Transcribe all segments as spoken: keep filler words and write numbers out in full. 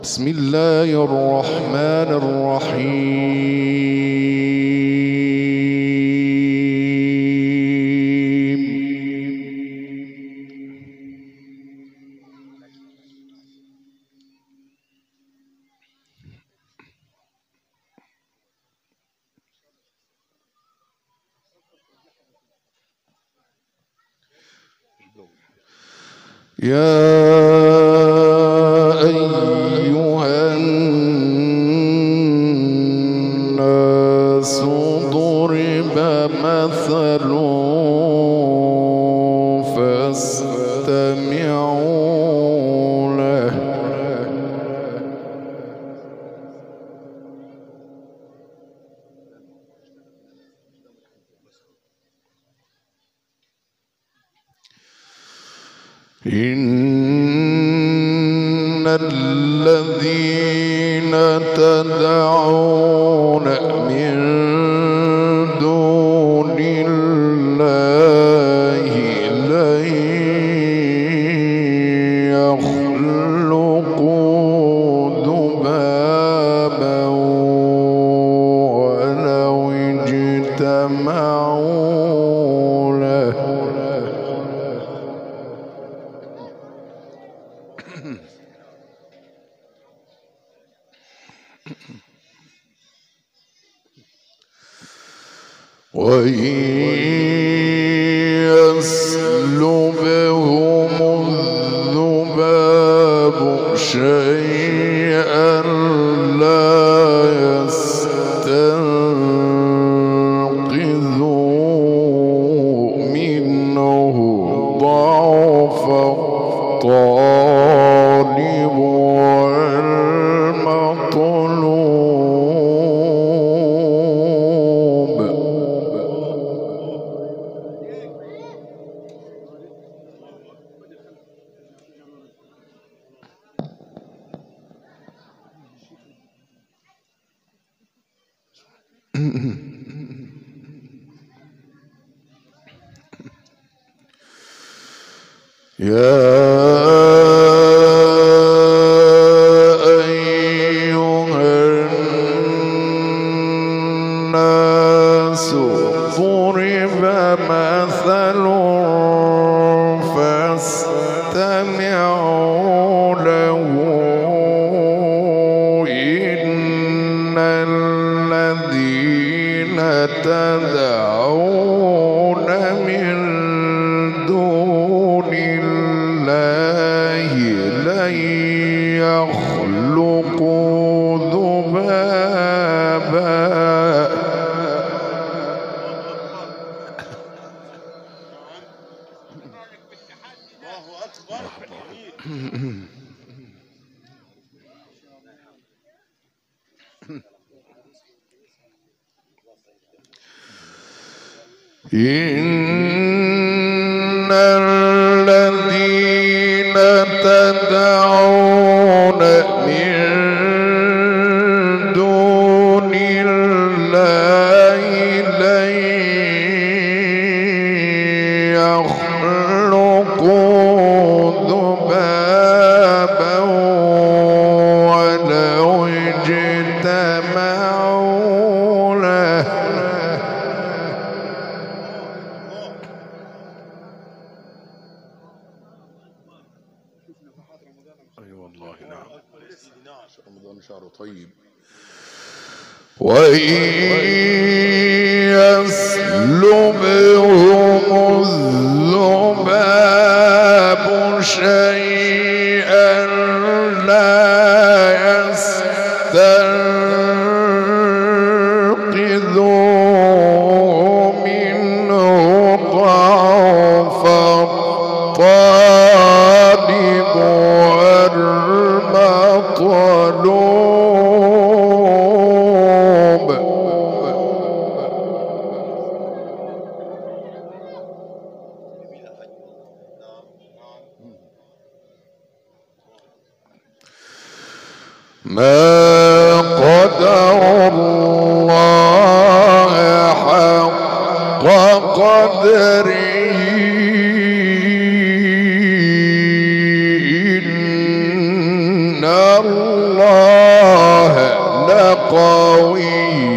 بسم الله الرحمن الرحيم. يا أيها الناس ضرب مثل فاستمعوا له. إن الذين تدعون من دون الله لن يخلقوا ذبابا ولو اجتمعوا له. وإن يسلبهم الذباب شيئا لا يستنقذوه منه ضعف الطالب والمطلوب. يا أيها الناس ضرب مثل فاستمعوا له. إن الذين تدعون من دون الله لن يخلقوا ذبابا إن الذين تدعون من دون الله لن يخلقوا ذبابا ولو اجتمعوا له. أي والله نعم، رمضان شهر طيب. وإن يسلبهم الذباب شيئا لا يستنقذوه منه ضعف الطالب والمطلوب. ما قدر الله حق قدره. إن الله الله لقوي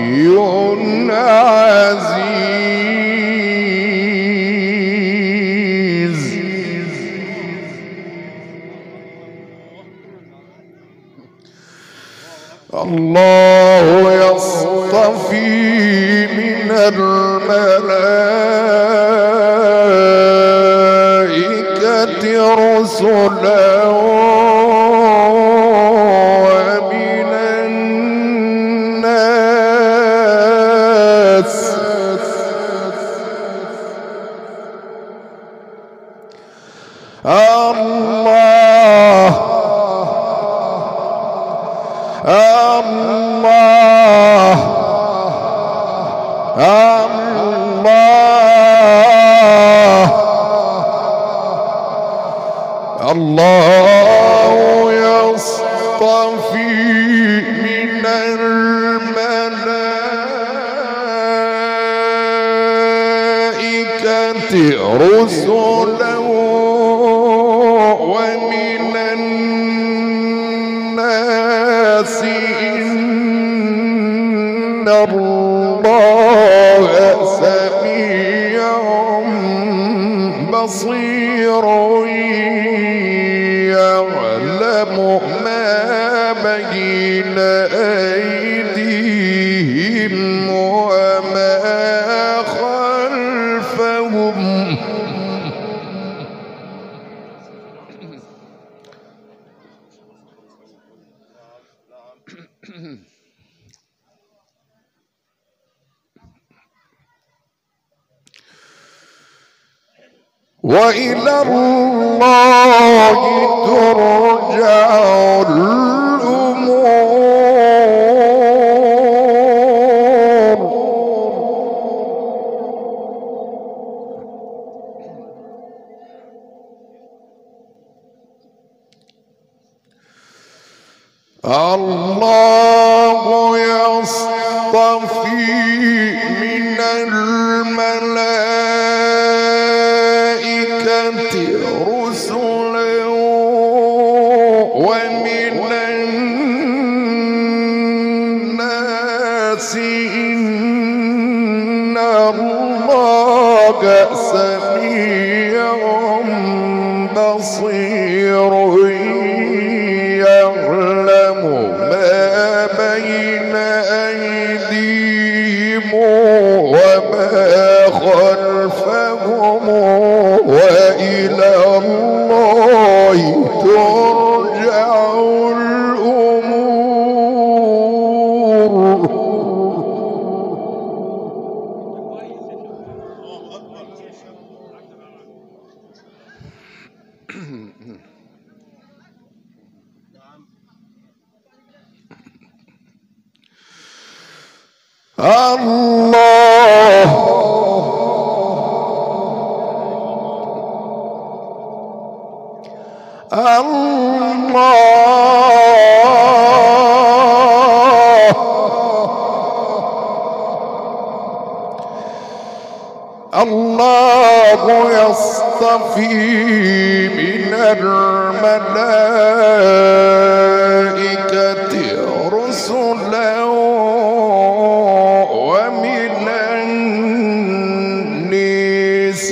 عزيز. الله يصطفي من الملائكة رسلا ومن الناس. الله الله الله الله يصطفي من الملائكة رسلا ومن الناس إن الله سميع بصير يعلم ما بين أيديهم وما خلفهم. وإلى الله ترجع الأمور. الله يصطفي من الملائكة رسلا ومن الناس إن الله سميع بصير يعلم ما بين أيديهم وما خلفهم وإلى الله ترجع الأمور. الله الله الله يصطفي من الملائكة رسلا ومن الناس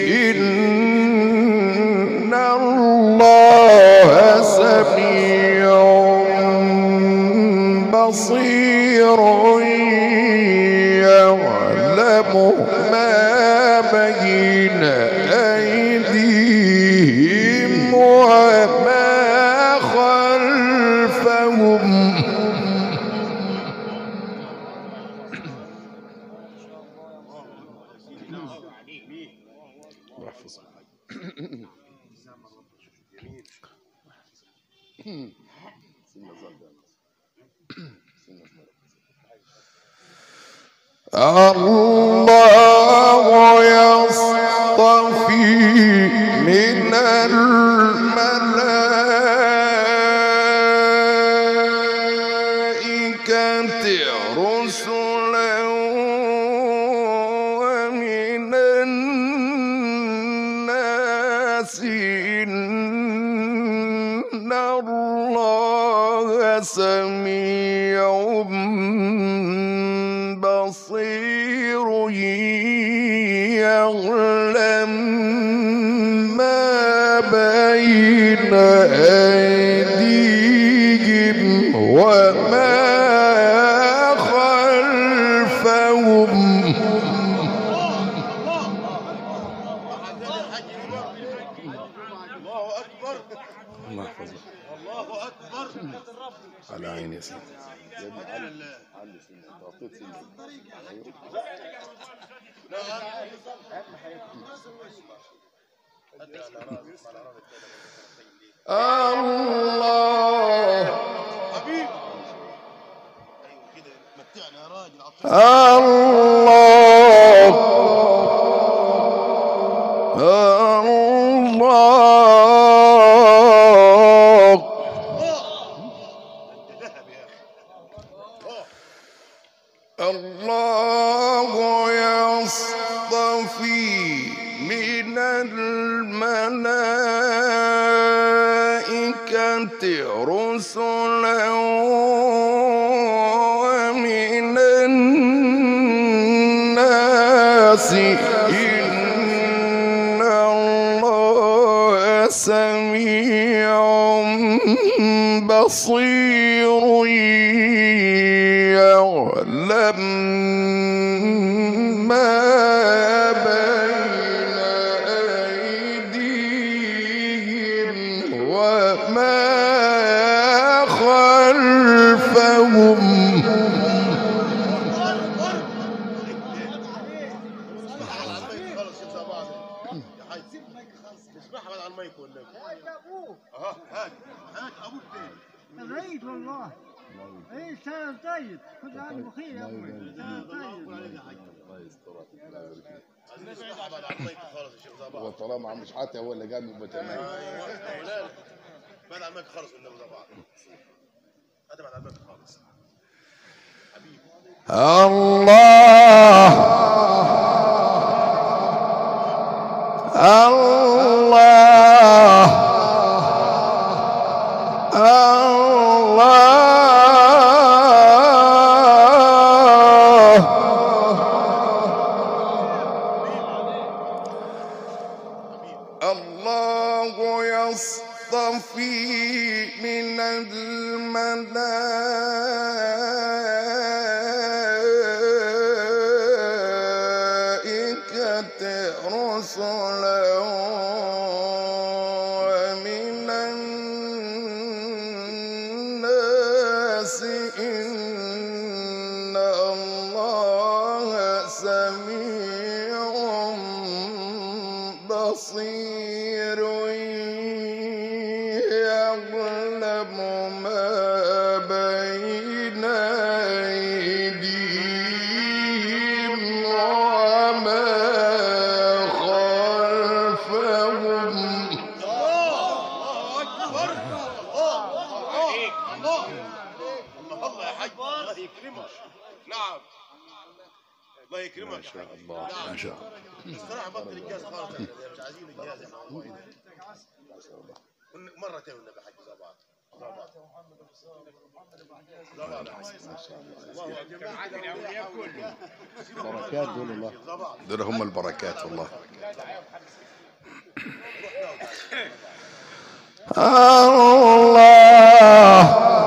إن الله سميع بصير يعلم ما بين أيديهم وما خلفهم. الله يصطفي من الملائكة رسلا ومن الناس إن الله سميع بصير يعلم ما بين أيديهم وما خلفهم. الله أكبر. الله يحفظك. الله أكبر. على عيني يا سيدي. على الله. الله حبيبي ايوه كده متعنا يا راجل. الله الله الله يصطفي من الملائكة رسلا ومن الناس إن الله سميع بصير يعلم ما بين أيديهم وما خلفهم. اسمعها على المايك ولا اها هات هات ابوك تاني. العيد والله عيد سنة طيب، كل عام بخير يا ابوي. سنة طيب. اسمعها على المايك خالص يا شيخ زباط. هو طالما عم شحاته هو اللي قام بتمام. ايوه لا لا بعد على المايك خالص ولا زباط. هات بعد على المايك خالص حبيبي. الله الله الله يصطفي من الملائكة رسلا ومن الناس إن الله سميع بصير يعلم ما بين أيديهم وما خلفهم. الله اكبر. الله عليك. الله الله يا حاج. الله يكرمك. نعم الله يكرمك. ما شاء الله ما شاء الله. الصراحه بطل الجهاز خالص. احنا مش عايزين الجهاز احنا والله. مره تاني والنبي حاج زباط. زباط بركات دول الله. دول هم البركات والله. الله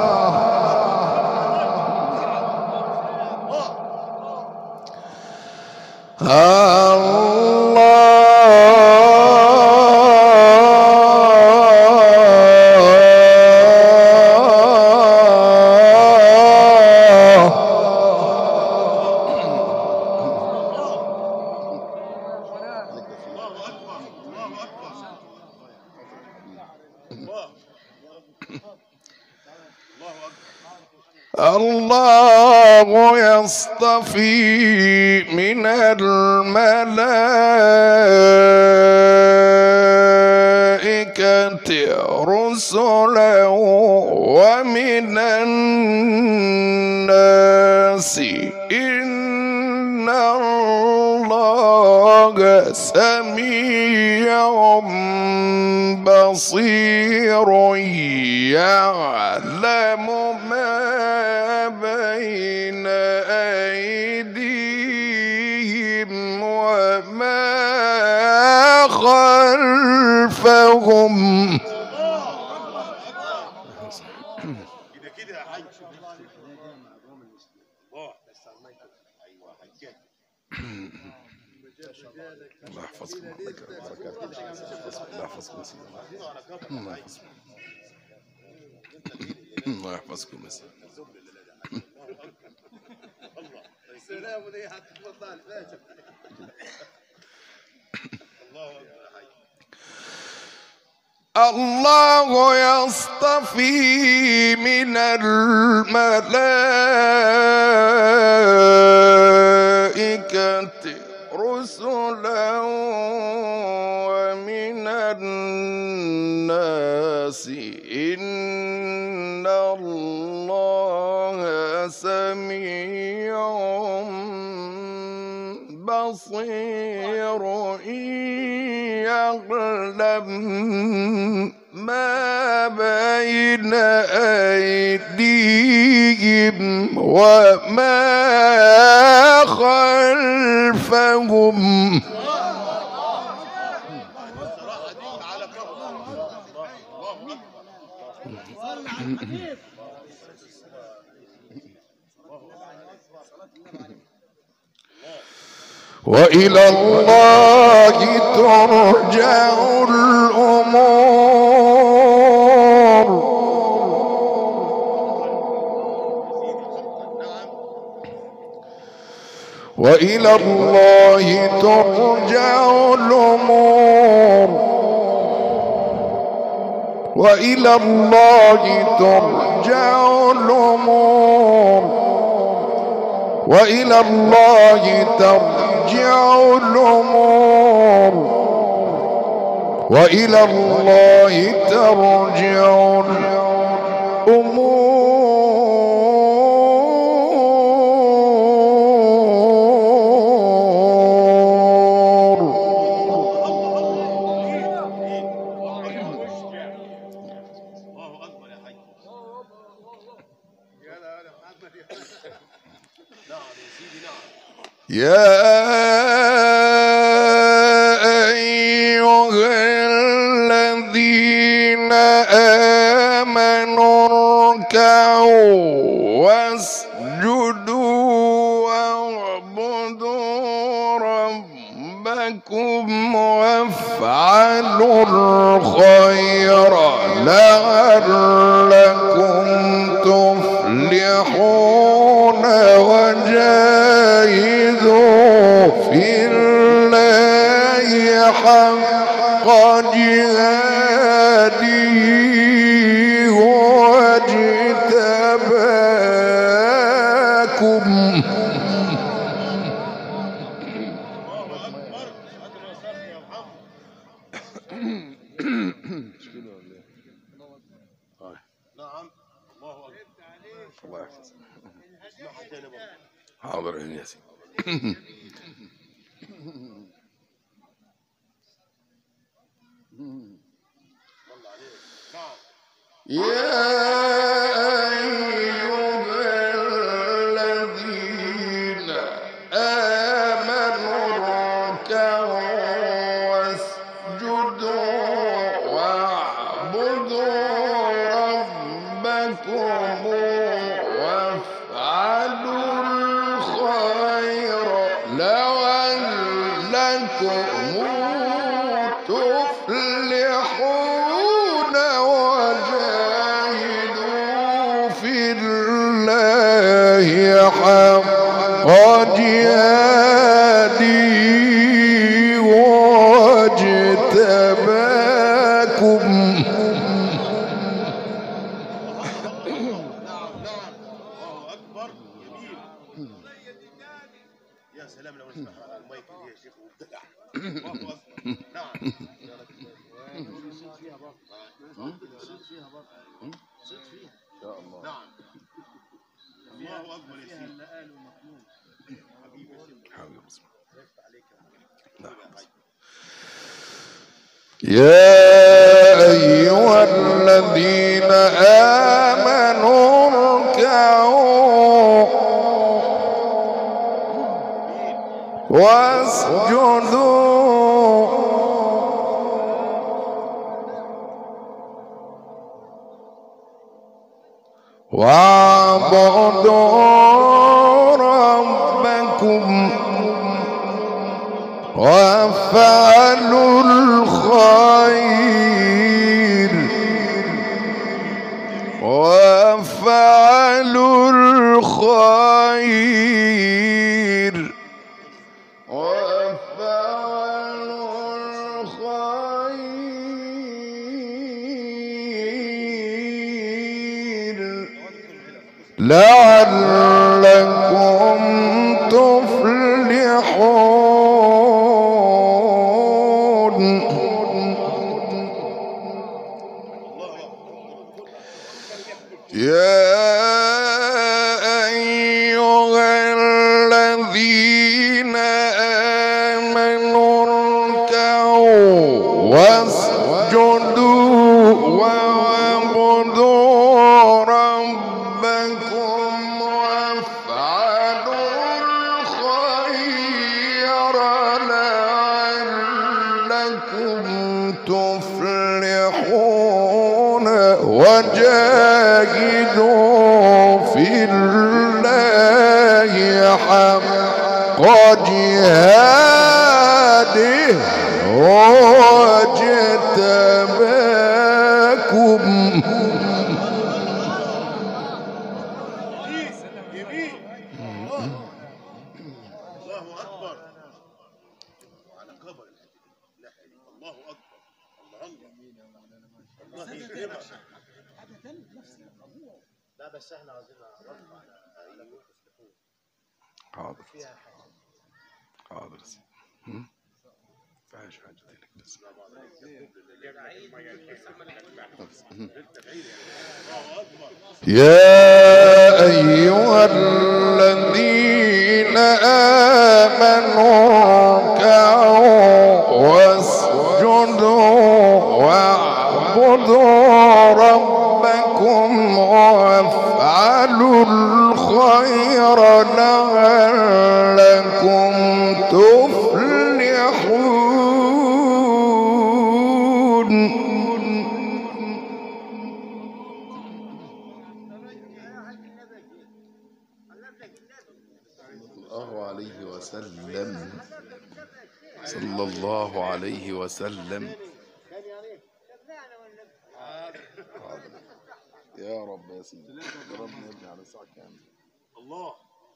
الله يصطفي من الملائكة رسلا ومن الناس إن الله سميع بصير يعلم ما بين أيديهم وما خلفهم كده كده يا حاج. الله بس عمال ايوه حجاج. الله يحفظكم ويبارك الله يحفظكم الله يحفظكم الله يحفظكم بس. السلام عليكم هتفضل ماشي. الله اكبر يا حاج. الله يصطفي من الملائكة رسلا ومن الناس إن الله سميع بصير يعلم ما بين أيديهم وما خلفهم على كفر. الله اكبر. صل على الحبيب. وإلى الله ترجع الأمور وإلى الله ترجع الأمور وإلى الله ترجع الأمور وإلى الله ترجع الأمور وإلى الله ترجع الأمور يا أيها الذين آمنوا اركعوا واسجدوا واعبدوا ربكم وافعلوا الخير لعلكم تفلحون وجاهدوا في الله حق جهاده هو اجتباكم نعم. الله اكبر. الله يحفظك. حاضر يا ياسين يا أيها الذين آمنوا اركعوا واسجدوا واعبدوا ربكم وافعلوا الخير لعلكم تفلحون وجاهدوا في الله حق جهاده واجتباكم يا سلام لو نسمع على المايك دي يا شيخ وابتدع. الله اكبر. نعم. صوت فيها برضه. صوت فيها برضه. صوت فيها. ان شاء الله. نعم. الله اكبر يا سيدي. اللقال ومكنون. حبيبي يا سيدي. حبيبي بسم يفتح عليك يا أيها الذين آمنوا اركعوا واسجدوا واعبدوا ربكم وافعلوا الخير وافعلوا الخير وافعلوا الخير لعلكم تفلحون. يا أيها الذين آمنوا اركعوا واسجدوا واعبدوا ربكم وافعلوا الخير لعلكم تفلحون. وجاهدوا في الله حق جهاده واجتباكم. الله أكبر على قبر الله أكبر. الله يكرمك. لا بس احنا عايزين نعرف على حاضر حاضر فيهاش حاجة تانية بس. يا أيها الذين آمنوا اركعوا واسجدوا واعبدوا ربكم وافعلوا الخير لعلكم تفلحون. الله عليه وسلم صلى الله عليه وسلم. يا رب يا سيدي يا رب نرجع على الساعة كام؟ الله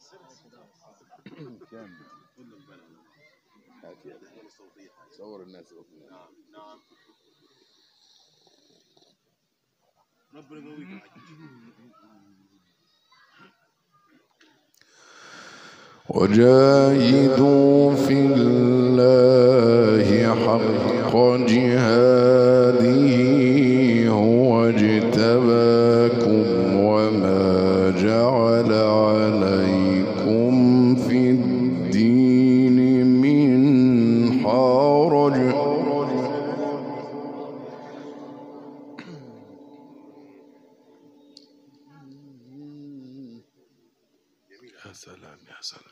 كام؟ هات يا صور الناس. نعم نعم ربنا يقويك. وجاهدوا في الله حق جهاده هو اجتباكم وما جعل عليكم في الدين من حرج. يا سلام يا سلام.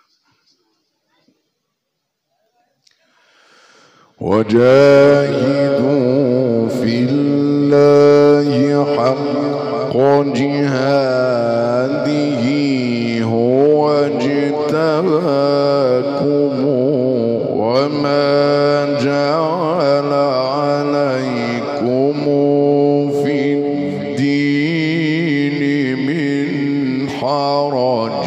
وجاهدوا في الله حق جهاده هو اجتباكم وما جعل عليكم في الدين من حرج.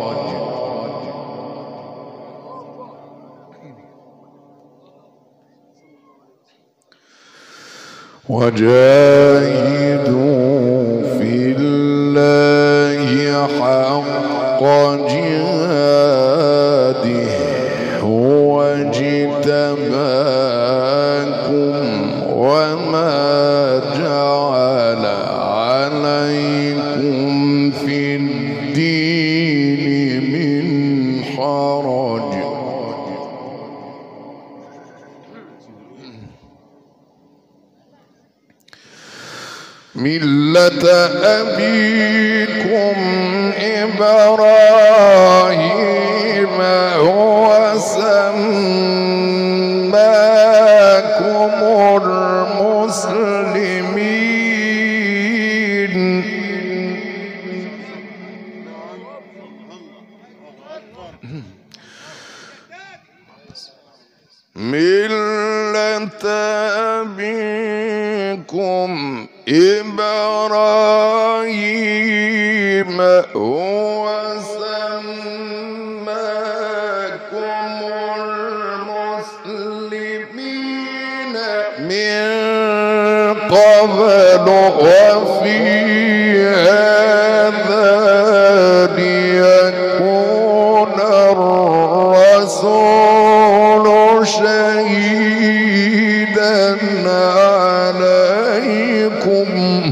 وجاهدوا في الله حق جهاده هو اجتباكم وما جعل عليكم في الدين من حرج. ملة أبيكم إبراهيم هو سماكم ملة أبيكم إبراهيم هو سماكم المسلمين من قبل وفي هذا ليكون الرسول شهيدا عليكم.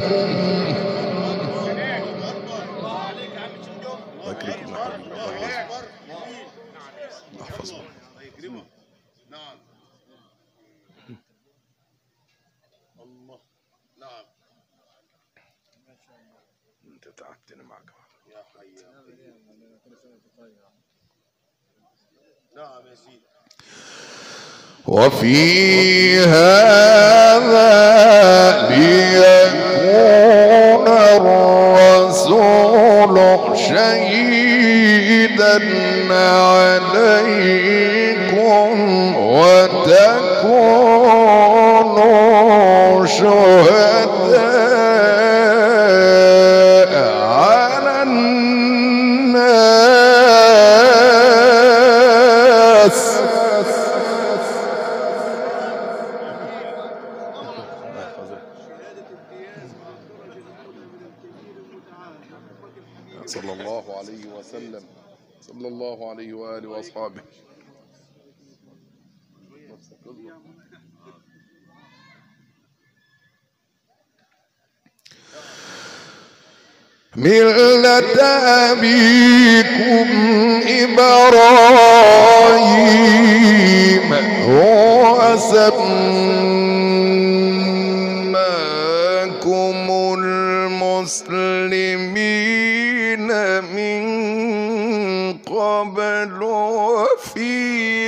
انت تعبتني معك يا حي يا قيوم. نعم يا سيدي. وفي هذا ليكون الرسول شهيدا عليكم وتكونوا شهداء على الناس. صلى الله عليه وسلم، صلى الله عليه وآله وأصحابه. ملة أبيكم إبراهيم هو سماكم المسلمين من قبل وفي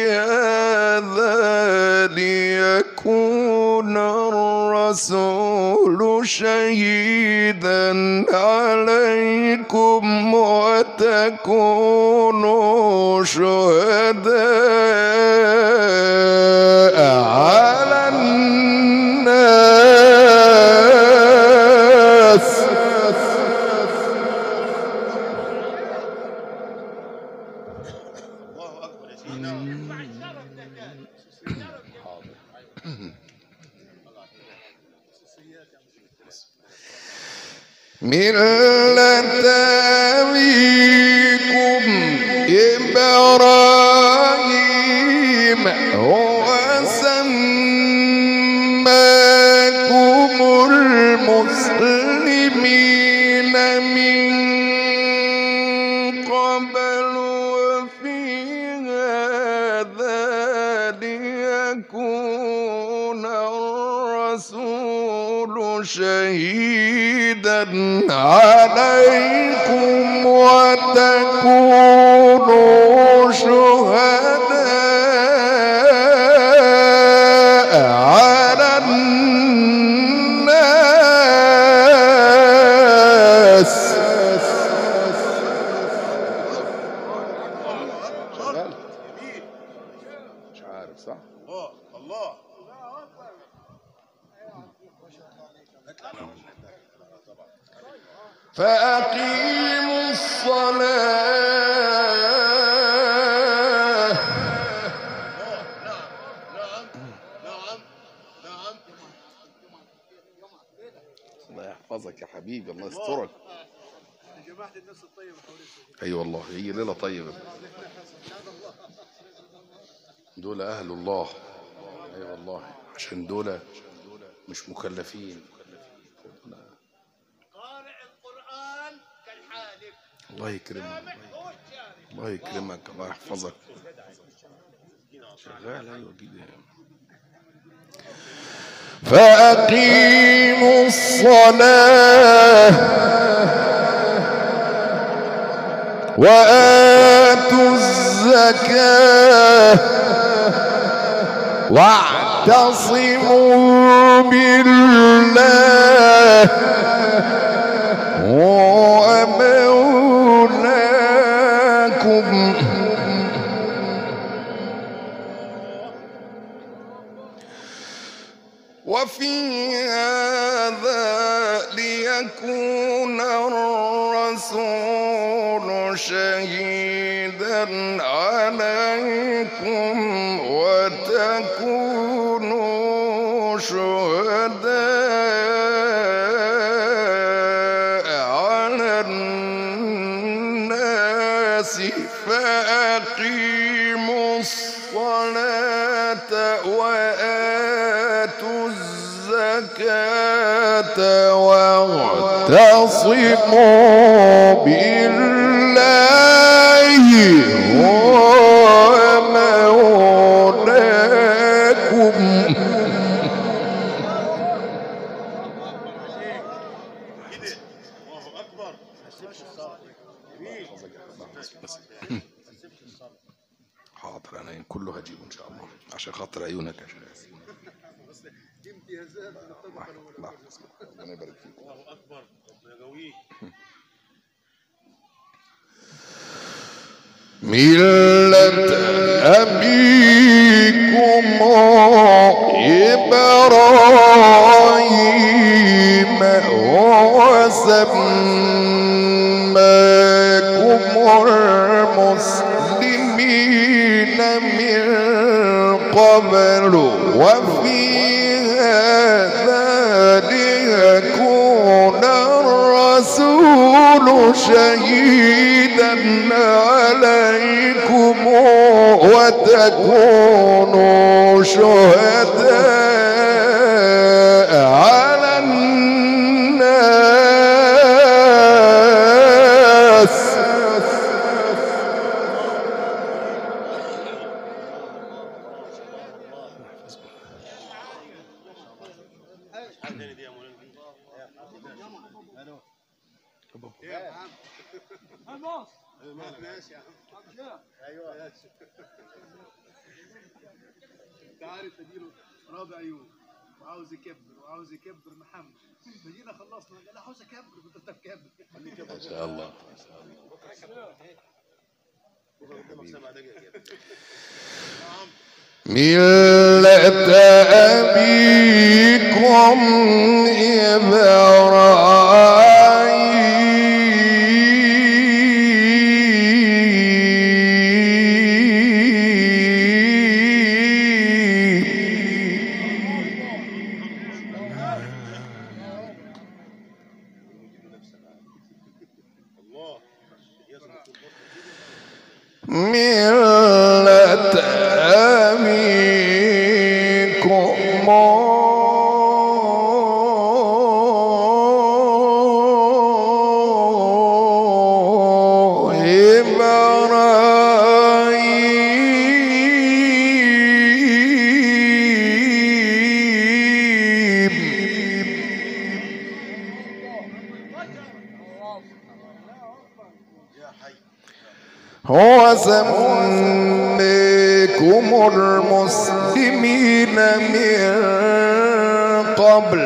هذا ليكون الرسول شهيدا عليكم وتكونوا شهداء على الناس. الله اكبر يا سيدنا. ملة أبيكم إبراهيم هو سماكم المسلمين من قبل وفي هذا ليكون الرسول شهيدا عليكم وتكونوا شهداء على الناس. شغال. مش عارف صح؟ الله الله. فأقيموا الصلاة. نعم نعم نعم نعم. الله يحفظك يا حبيبي، الله يسترك. جماعة الناس الطيبة حواليك. اي والله هي ليله طيبه. دول اهل الله. اي والله عشان دول مش مكلفين. قارئ القرآن كالحالف. الله يكرمك، الله يكرمك، الله يحفظك. شغال ايوه كده. فأقيموا الصلاة وآتوا الزكاة واعتصموا بالله هو مولاكم يكون الرسول شهيدا عليكم وتكونوا شهداء على الناس فأقيموا الصلاة وآتوا الزكاة واعتصموا بالله هو مولاكم. الله اكبر. حاضر انا كله هجيبه ان شاء الله عشان خاطر عيونك يا شيخ. امتيازات من الطبقه الاولى. ربنا يبارك فيك. الله اكبر. ربنا يقويك. ملة أبيكم إبراهيم وسماكم المسلمين من قبل وفي هذا ليكون الرسول شهيدا عليكم وتكونوا شهداء على الناس. ماشي يا عم. ايوه انت عارف اديله رابع يوم وعاوز يكبر وعاوز يكبر محمد. فجينا خلصنا قال عاوز اكبر كنت انت مكبر. ما شاء الله. ملة أبيكم ملة أبيكم هو سميكم المسلمين من قبل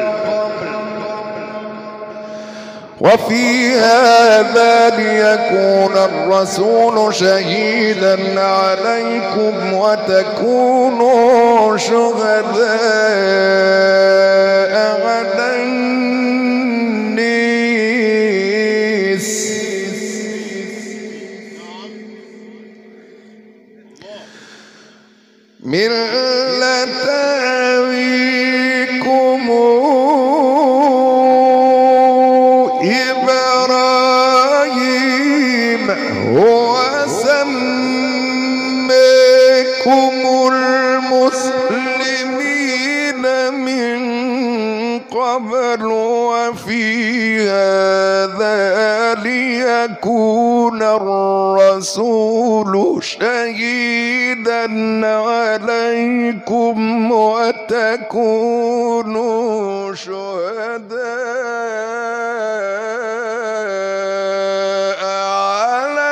وفي هذا ليكون الرسول شهيدا عليكم وتكونوا شهداء على الناس. ملة أبيكم إبراهيم هو سماكم المسلمين من قبل وفي هذا ليكون الرسول شهيدا عليكم وتكونوا شهداء على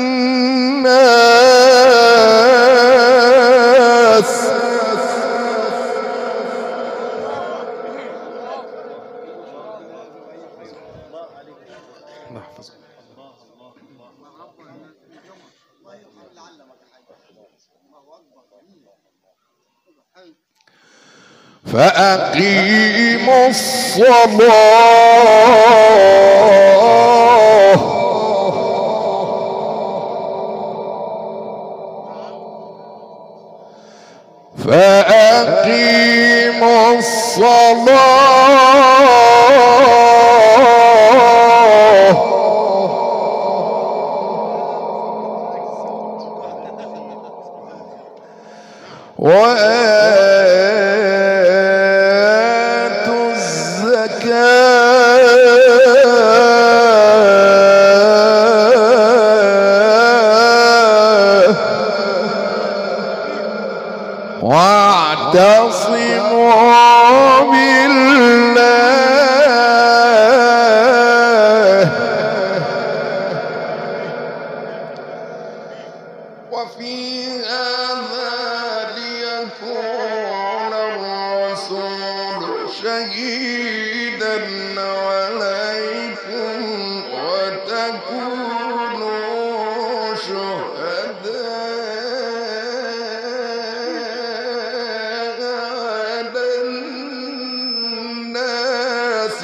الناس. فأقيموا الصلاة فأقيموا الصلاة وآتوا الزكاة واعتصموا بالله وفي هذا ليكون الرسول شهيدا عليكم وتكونوا شهداء على الناس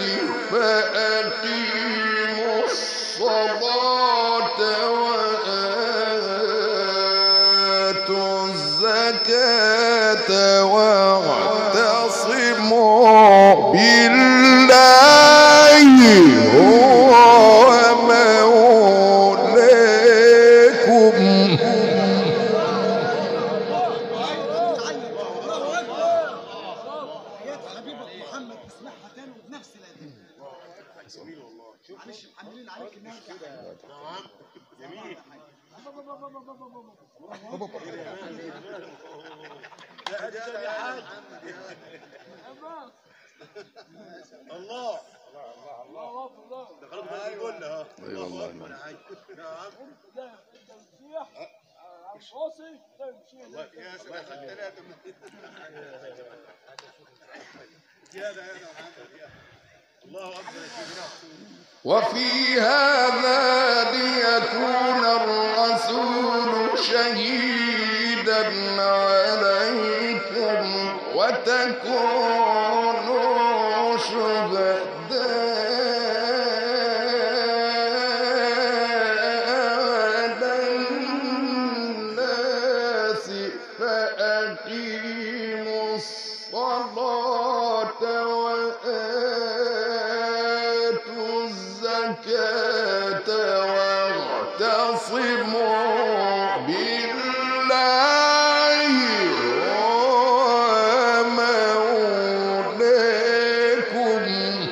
فأقيموا الصلاة وآتوا الزكاة واعتصموا بالله هو مولاكم حياة حبيبك محمد تسمعها تاني وبنفس الأداء. جميل والله. شوف معلش محملين عليك النهارده. نعم جميل. الله الله الله ده خلاص بيقولنا ها. اي والله نعم والله يا سلام ثلاثة زيادة يا الله أكبر يا سيدنا. وفي هذا ليكون الرسول شهيدا عليكم وتكونوا شهداء على الناس فأقيموا الصلاة وآتوا الزكاة واعتصموا بالله هو مولاكم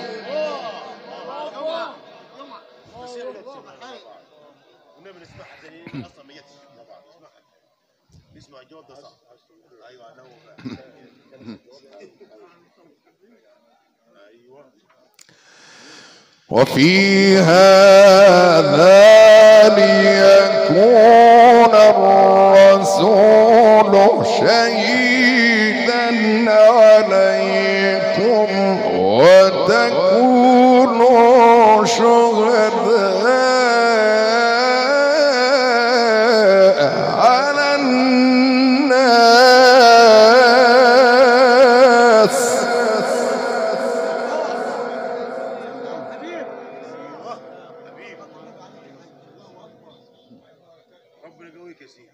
والنبي نسمعها زي اصلا ما يتش مع بعض نسمعها نسمع الجواب ده صح. ايوه انا هو ايوه. وفي هذا ليكون الرسول شهيدا عليكم وتكونوا شهداء على الناس حبيب حبيبي ربنا يقويك يا سيدي.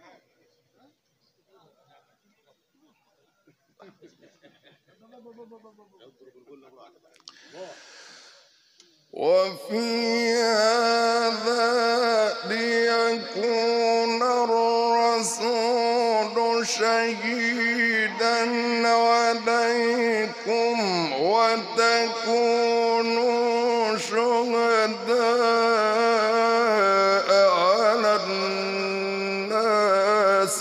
وفي هذا ليكون الرسول شهيدا عليكم وتكونوا شهداء على الناس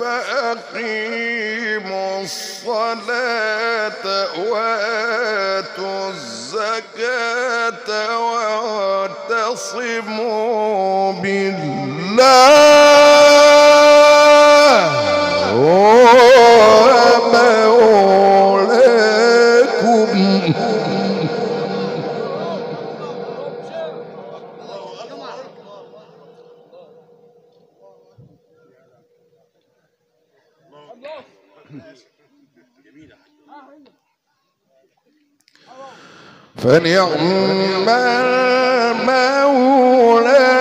فأقيموا الصلاة وآتوا الزكاة واعتصموا بالله هو مولاكم جميلة فنعم المولى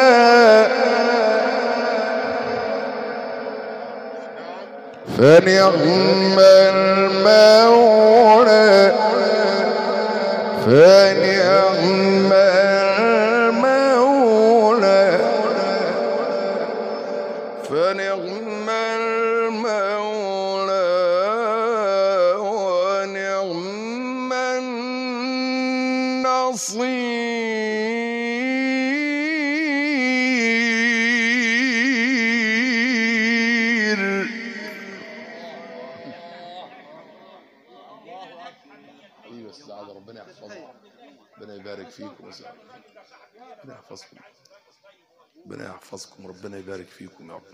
فنعم المولى فنعم المولى فنعم المولى ونعم النصير. ايوه السعاده ربنا يحفظكم ربنا يبارك فيكم يا سعاده ربنا يحفظكم ربنا يحفظكم ربنا يبارك فيكم يا رب.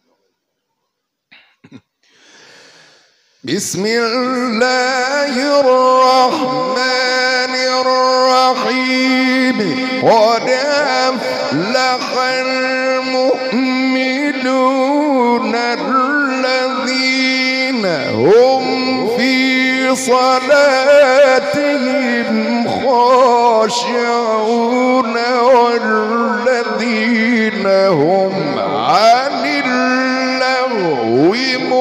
بسم الله الرحمن الرحيم. قد أفلح المؤمنون الذين هم في صلاتهم خاشعون والذين هم عن اللغو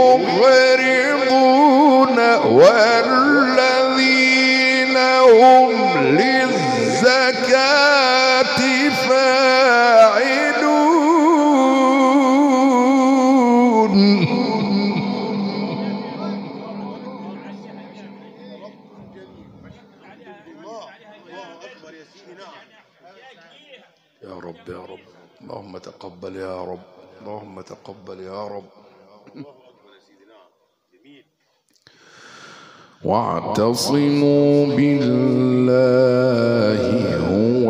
معرضون والذين هم للزكاة فاعلون. يا رب يا رب اللهم تقبل يا رب اللهم تقبل يا رب. واعتصموا بالله هو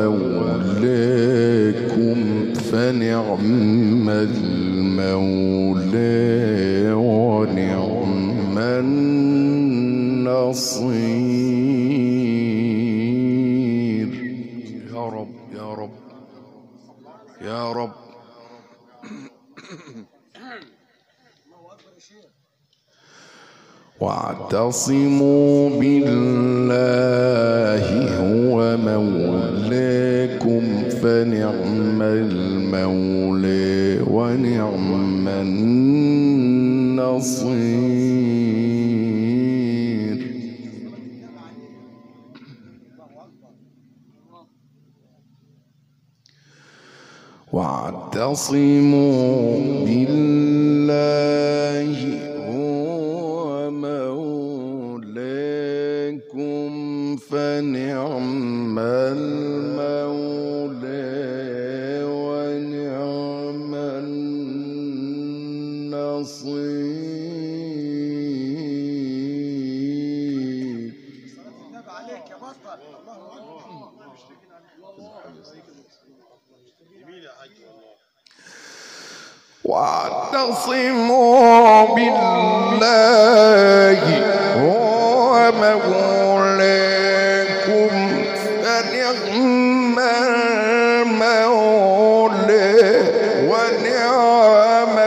مولاكم فنعم المولى ونعم النصير. يا رب يا رب يا رب. واعتصموا بالله هو مولاكم فنعم المولى ونعم النصير. واعتصموا بالله هو مولاكم فنعم المولى ونعم النصير. عليك يا بطل. الله واعتصموا بالله هو مولاكم فنعم المولى ونعم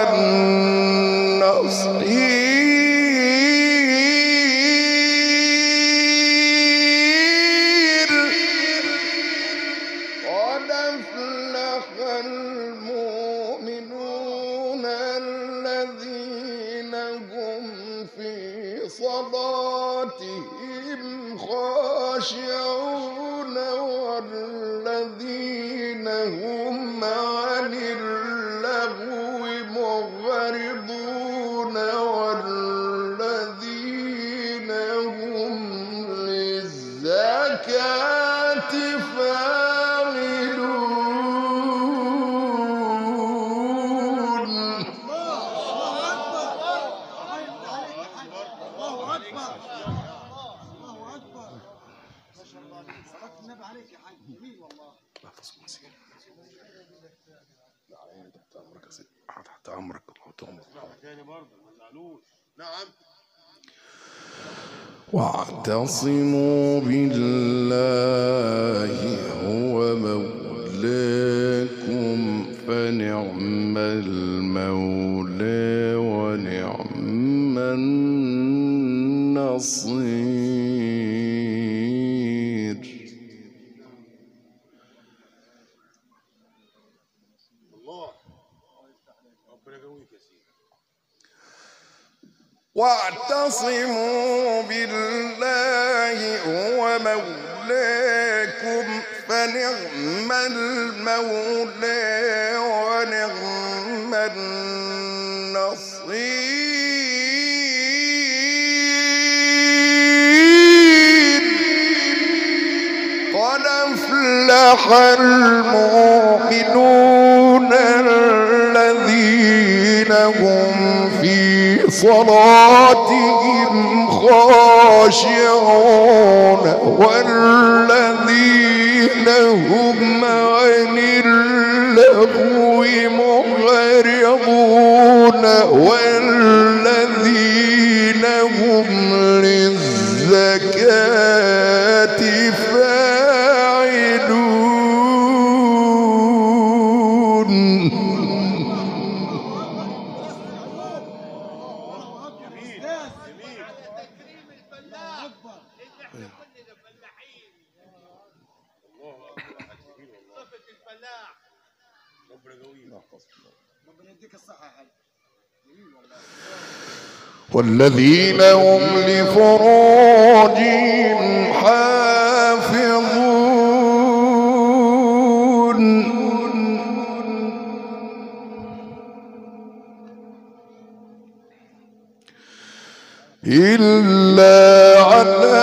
النصير. قد أفلح المؤمنون الذين هم في صلاتهم خاشعون والذين هم عن اللغو معرضون والذين هم للزكاة فاعلون. تحت امرك الله تؤمر. نعم. واعتصموا بالله هو مولاكم فنعم المولى ونعم النصير. واعتصموا بالله هو مولاكم فنعم المولى ونعم النصير. قد أفلح المؤمنون الذين هم في صلاتهم خاشعون والذين هم عن اللغو معرضون والذين هم للزكاة فاعلون. والذين هم لفروجهم حافظون إلا على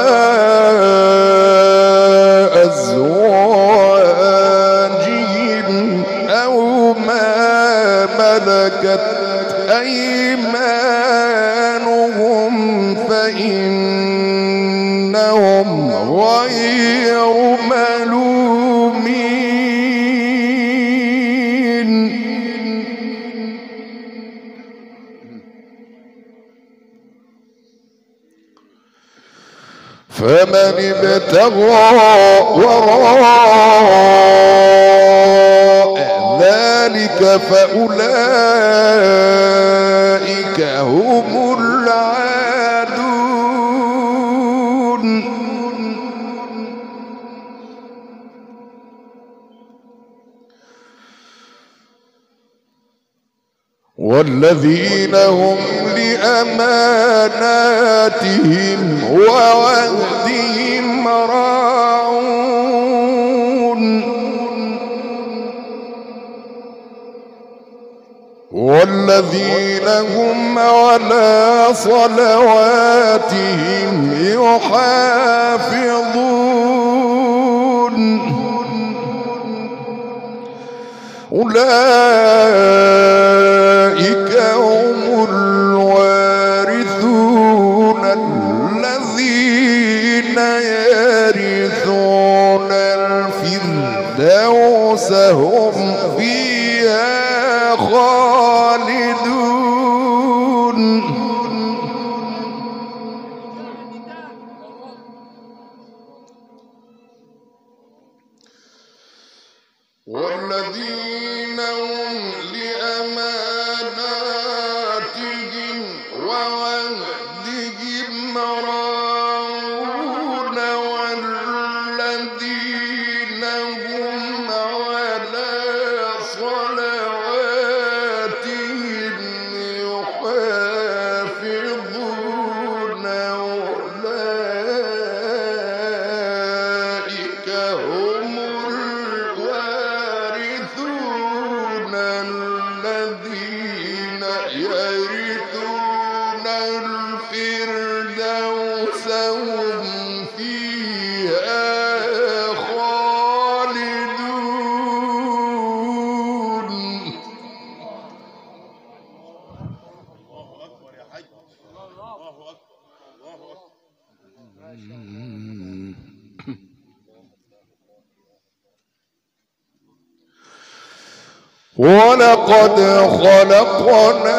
أزواجهم أو ما ملكت أيمانهم فإنهم غير ملومين. فمن ابتغى وراء ذلك فأولئك هم العادون. والذين هم لأماناتهم وعهدهم راعون. والذين هم على صلواتهم يحافظون. أولئك هم الوارثون الذين يرثون الفردوس هم فيها خالدون. والذين هم لأماناتهم وعهدهم راعون والذين هم على صلواتهم يحافظون. أولئك هم الوارثون الذين يرثون الفردوس هم فيها خالدون. الله أكبر يا حي. الله أكبر الله أكبر. ولقد خلقنا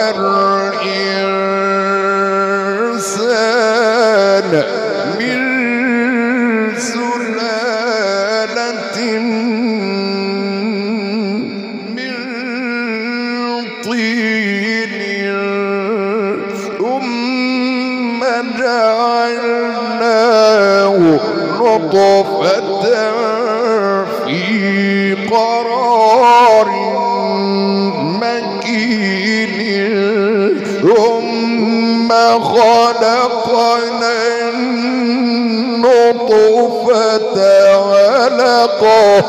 الإنسان من سلالة من طين ثم جعلناه نطفة في قرار مكين خلقنا النطفة علقة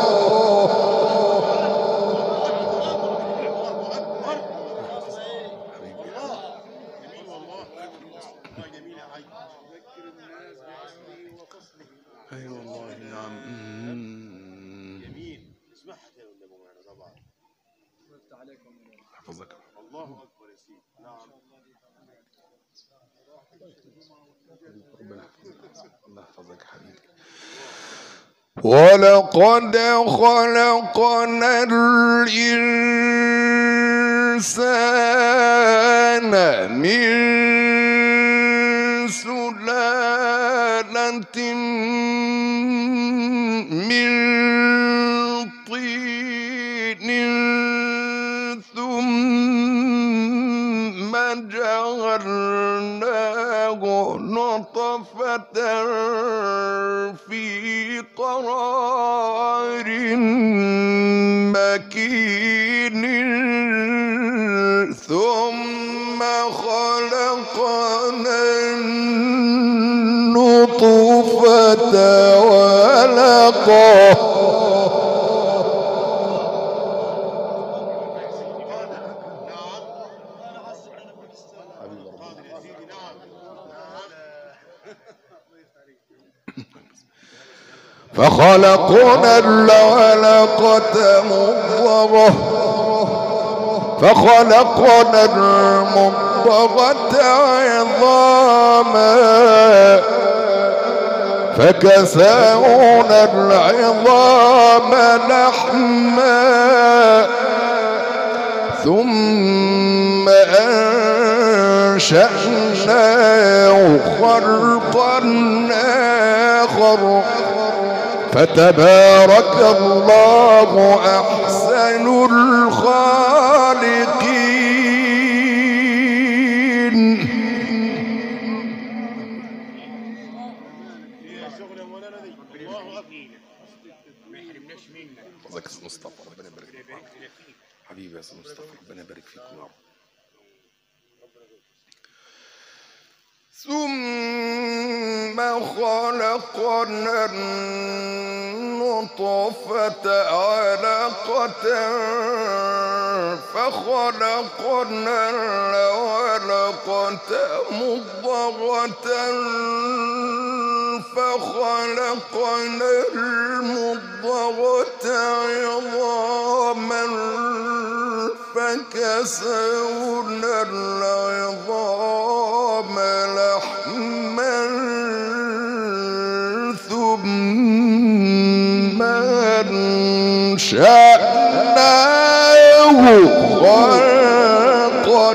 اي والله نعم. جميل. اسمعها كده ولا مولانا طبعا. حفظك الله اكبر يا سيدي. نعم. ربنا يحفظك. الله يحفظك حبيبي. ولقد خلقنا الإنسان من سلالة من طين ثم جعلناه نطفة في قرار مكين ثم خلقنا النطفة علقة فخلقنا العلقة مضغة فخلقنا المضغة عظاما فكسونا العظام لحما ثم أنشأناه خلقا آخر فتبارك الله أحسن الخالقين. شغل يا مولانا دي. الله اكبر. ما يحرمناش منك. حفظك يا مصطفى ربنا يبارك فيك حبيبي يا مصطفى ربنا يبارك فيك يا رب. ثم خلقنا النطفة علقة فخلقنا العلقة مضغة فخلقنا المضغة عظاما فكسونا العظام لحما ثم أنشأناه خلقا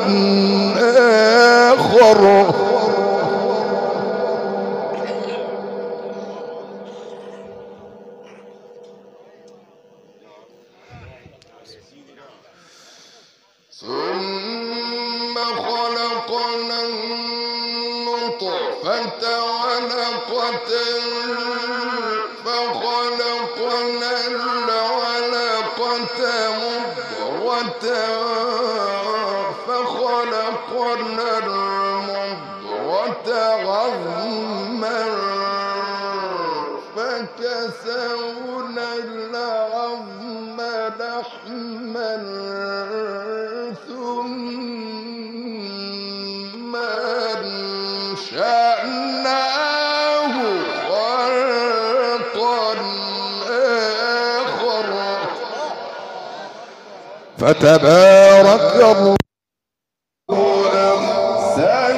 آخر ثم خلقنا النطفة علقة فخلقنا العلقة مضغة فخلقنا المضغة عظما فكسونا العظم لحما ثم أنشأناه خلقا آخر فتبارك الله أحسن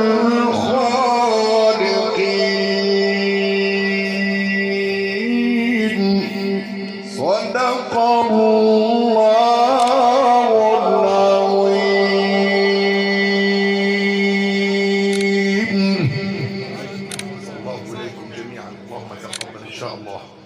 الخالقين. صدق الله العظيم. صلى الله عليكم جميعا اللهم تقبل إن شاء الله.